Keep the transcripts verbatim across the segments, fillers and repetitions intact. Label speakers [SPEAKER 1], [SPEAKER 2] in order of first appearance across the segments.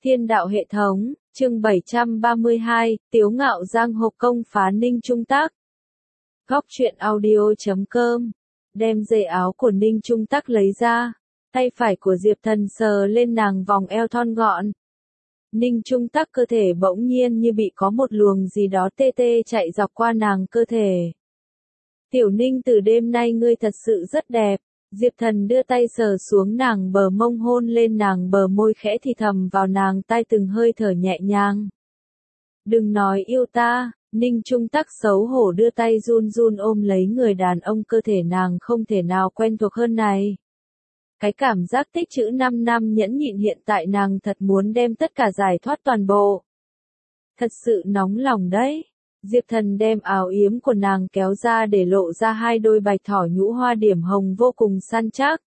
[SPEAKER 1] Thiên đạo hệ thống, chương bảy trăm ba mươi hai, Tiếu Ngạo giang hồ công phá Ninh Trung Tắc. Góc truyện audio chấm com. Đem dây áo của Ninh Trung Tắc lấy ra, tay phải của Diệp Thần sờ lên nàng vòng eo thon gọn. Ninh Trung Tắc cơ thể bỗng nhiên như bị có một luồng gì đó tê tê chạy dọc qua nàng cơ thể. Tiểu Ninh, từ đêm nay ngươi thật sự rất đẹp. Diệp Thần đưa tay sờ xuống nàng bờ mông, hôn lên nàng bờ môi, khẽ thì thầm vào nàng tai từng hơi thở nhẹ nhàng. Đừng nói yêu ta. Ninh Trung Tắc xấu hổ đưa tay run run ôm lấy người đàn ông, cơ thể nàng không thể nào quen thuộc hơn này. Cái cảm giác tích trữ năm năm nhẫn nhịn hiện tại nàng thật muốn đem tất cả giải thoát toàn bộ. Thật sự nóng lòng đấy. Diệp Thần đem áo yếm của nàng kéo ra để lộ ra hai đôi bạch thỏ nhũ hoa điểm hồng vô cùng săn chắc.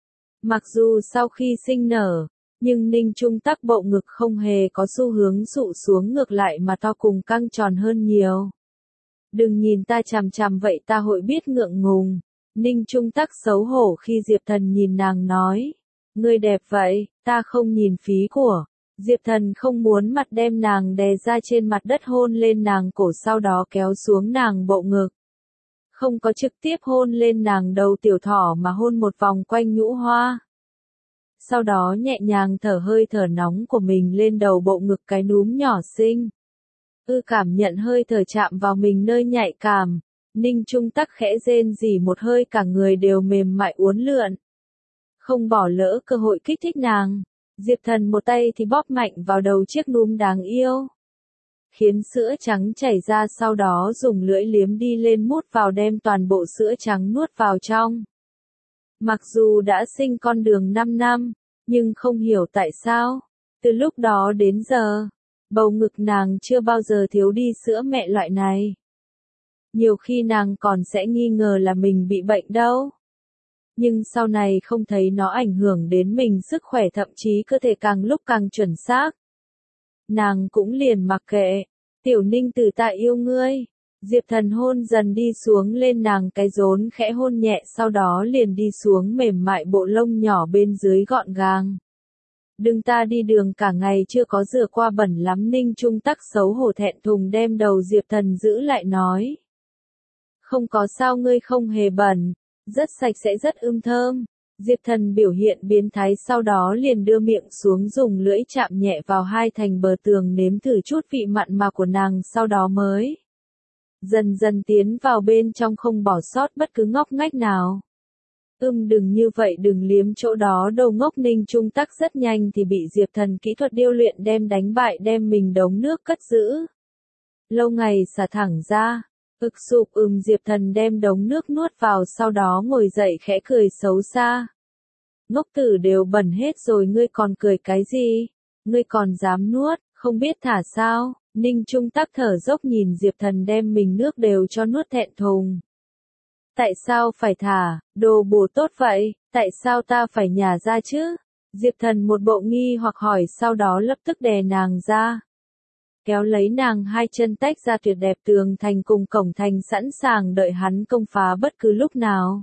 [SPEAKER 1] Mặc dù sau khi sinh nở, nhưng Ninh Trung Tắc bộ ngực không hề có xu hướng sụ xuống, ngược lại mà to cùng căng tròn hơn nhiều. Đừng nhìn ta chằm chằm vậy, ta hội biết ngượng ngùng. Ninh Trung Tắc xấu hổ khi Diệp Thần nhìn nàng nói. Ngươi đẹp vậy, ta không nhìn phí của. Diệp Thần không muốn mặt đem nàng đè ra trên mặt đất, hôn lên nàng cổ, sau đó kéo xuống nàng bộ ngực. Không có trực tiếp hôn lên nàng đầu tiểu thỏ mà hôn một vòng quanh nhũ hoa. Sau đó nhẹ nhàng thở hơi thở nóng của mình lên đầu bộ ngực cái núm nhỏ xinh. Ư cảm nhận hơi thở chạm vào mình nơi nhạy cảm. Ninh Trung Tắc khẽ rên rỉ một hơi, cả người đều mềm mại uốn lượn. Không bỏ lỡ cơ hội kích thích nàng. Diệp Thần một tay thì bóp mạnh vào đầu chiếc núm đáng yêu, khiến sữa trắng chảy ra, sau đó dùng lưỡi liếm đi lên mút vào, đem toàn bộ sữa trắng nuốt vào trong. Mặc dù đã sinh con đường năm năm, nhưng không hiểu tại sao, từ lúc đó đến giờ, bầu ngực nàng chưa bao giờ thiếu đi sữa mẹ loại này. Nhiều khi nàng còn sẽ nghi ngờ là mình bị bệnh đâu. Nhưng sau này không thấy nó ảnh hưởng đến mình sức khỏe, thậm chí cơ thể càng lúc càng chuẩn xác. Nàng cũng liền mặc kệ. Tiểu Ninh, từ ta yêu ngươi. Diệp Thần hôn dần đi xuống lên nàng cái rốn, khẽ hôn nhẹ, sau đó liền đi xuống mềm mại bộ lông nhỏ bên dưới gọn gàng. Đừng, ta đi đường cả ngày chưa có rửa qua, bẩn lắm. Ninh Trung Tắc xấu hổ thẹn thùng đem đầu Diệp Thần giữ lại nói. Không có sao, ngươi không hề bẩn. Rất sạch sẽ, rất ưm thơm. Diệp Thần biểu hiện biến thái, sau đó liền đưa miệng xuống, dùng lưỡi chạm nhẹ vào hai thành bờ tường, nếm thử chút vị mặn mà của nàng, sau đó mới dần dần tiến vào bên trong, không bỏ sót bất cứ ngóc ngách nào. Ưm đừng như vậy, đừng liếm chỗ đó đâu ngốc. Ninh Trung Tắc rất nhanh thì bị Diệp Thần kỹ thuật điêu luyện đem đánh bại, đem mình đống nước cất giữ lâu ngày xả thẳng ra. Ực sụp ừm Diệp Thần đem đống nước nuốt vào, sau đó ngồi dậy khẽ cười xấu xa. Ngốc tử, đều bẩn hết rồi, ngươi còn cười cái gì? Ngươi còn dám nuốt, không biết thả sao? Ninh Trung Tắc thở dốc nhìn Diệp Thần đem mình nước đều cho nuốt, thẹn thùng. Tại sao phải thả, đồ bổ tốt vậy, tại sao ta phải nhả ra chứ? Diệp Thần một bộ nghi hoặc hỏi, sau đó lập tức đè nàng ra. Kéo lấy nàng hai chân tách ra, tuyệt đẹp tường thành cùng cổng thành sẵn sàng đợi hắn công phá bất cứ lúc nào.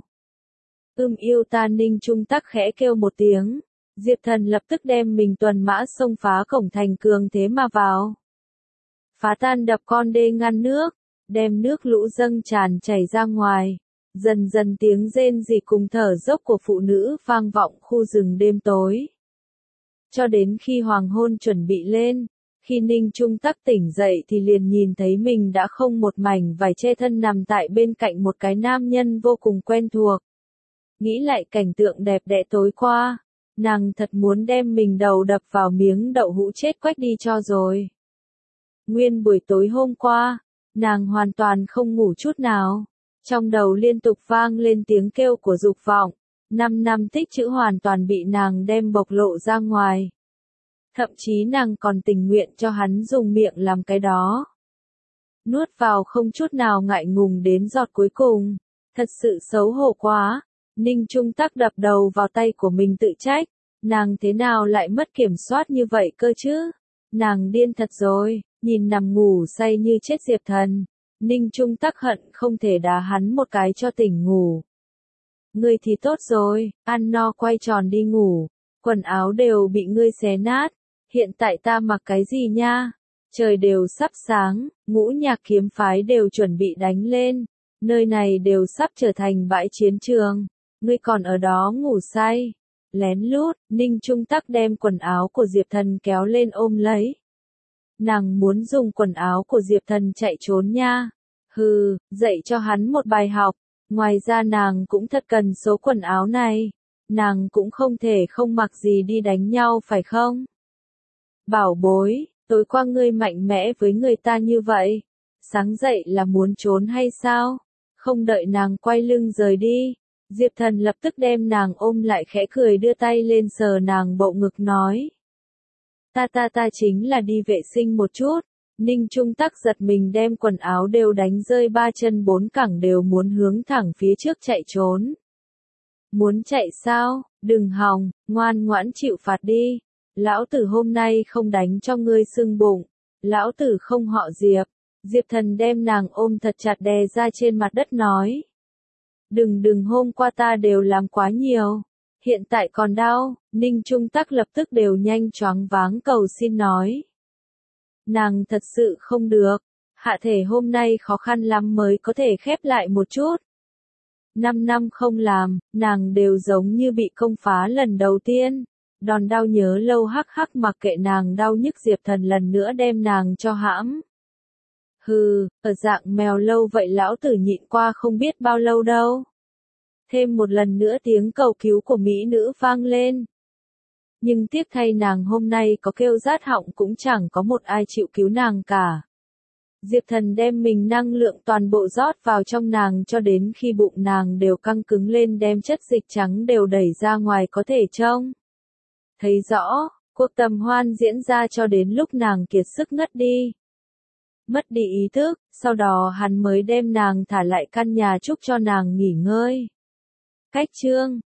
[SPEAKER 1] Ưm yêu ta. Ninh Trung Tắc khẽ kêu một tiếng. Diệp Thần lập tức đem mình tuần mã xông phá cổng thành, cường thế mà vào. Phá tan đập con đê ngăn nước, đem nước lũ dâng tràn chảy ra ngoài. Dần dần tiếng rên rỉ cùng thở dốc của phụ nữ vang vọng khu rừng đêm tối. Cho đến khi hoàng hôn chuẩn bị lên. Khi Ninh Trung Tắc tỉnh dậy thì liền nhìn thấy mình đã không một mảnh vải che thân, nằm tại bên cạnh một cái nam nhân vô cùng quen thuộc. Nghĩ lại cảnh tượng đẹp đẽ tối qua, nàng thật muốn đem mình đầu đập vào miếng đậu hũ chết quách đi cho rồi. Nguyên buổi tối hôm qua, nàng hoàn toàn không ngủ chút nào. Trong đầu liên tục vang lên tiếng kêu của dục vọng. Năm năm tích trữ hoàn toàn bị nàng đem bộc lộ ra ngoài. Thậm chí nàng còn tình nguyện cho hắn dùng miệng làm cái đó. Nuốt vào không chút nào ngại ngùng đến giọt cuối cùng. Thật sự xấu hổ quá. Ninh Trung Tắc đập đầu vào tay của mình, tự trách. Nàng thế nào lại mất kiểm soát như vậy cơ chứ? Nàng điên thật rồi. Nhìn nằm ngủ say như chết Diệp Thần, Ninh Trung Tắc hận không thể đá hắn một cái cho tỉnh ngủ. Ngươi thì tốt rồi, ăn no quay tròn đi ngủ. Quần áo đều bị ngươi xé nát. Hiện tại ta mặc cái gì nha? Trời đều sắp sáng, ngũ nhạc kiếm phái đều chuẩn bị đánh lên. Nơi này đều sắp trở thành bãi chiến trường. Ngươi còn ở đó ngủ say. Lén lút, Ninh Trung Tắc đem quần áo của Diệp Thần kéo lên ôm lấy. Nàng muốn dùng quần áo của Diệp Thần chạy trốn nha. Hừ, dạy cho hắn một bài học. Ngoài ra nàng cũng thật cần số quần áo này. Nàng cũng không thể không mặc gì đi đánh nhau phải không? Bảo bối, tối qua ngươi mạnh mẽ với người ta như vậy. Sáng dậy là muốn trốn hay sao? Không đợi nàng quay lưng rời đi. Diệp Thần lập tức đem nàng ôm lại khẽ cười đưa tay lên sờ nàng bộ ngực nói. Ta ta ta chính là đi vệ sinh một chút. Ninh Trung Tắc giật mình đem quần áo đều đánh rơi ba chân bốn cẳng đều muốn hướng thẳng phía trước chạy trốn. Muốn chạy sao? Đừng hòng, ngoan ngoãn chịu phạt đi. Lão tử hôm nay không đánh cho ngươi sưng bụng. Lão tử không họ Diệp. Diệp Thần đem nàng ôm thật chặt đè ra trên mặt đất nói. Đừng đừng hôm qua ta đều làm quá nhiều. Hiện tại còn đau. Ninh Trung Tắc lập tức đều nhanh choáng váng cầu xin nói. Nàng thật sự không được. Hạ thể hôm nay khó khăn lắm mới có thể khép lại một chút. Năm năm không làm, nàng đều giống như bị công phá lần đầu tiên. Đòn đau nhớ lâu hắc hắc mặc kệ nàng đau nhức Diệp Thần lần nữa đem nàng cho hãm. Hừ, ở dạng mèo lâu vậy lão tử nhịn qua không biết bao lâu đâu. Thêm một lần nữa tiếng cầu cứu của mỹ nữ vang lên. Nhưng tiếc thay nàng hôm nay có kêu rát họng cũng chẳng có một ai chịu cứu nàng cả. Diệp Thần đem mình năng lượng toàn bộ rót vào trong nàng cho đến khi bụng nàng đều căng cứng lên đem chất dịch trắng đều đẩy ra ngoài có thể trông. Thấy rõ, cuộc tầm hoan diễn ra cho đến lúc nàng kiệt sức ngất đi. Mất đi ý thức, sau đó hắn mới đem nàng thả lại căn nhà chúc cho nàng nghỉ ngơi. Cách chương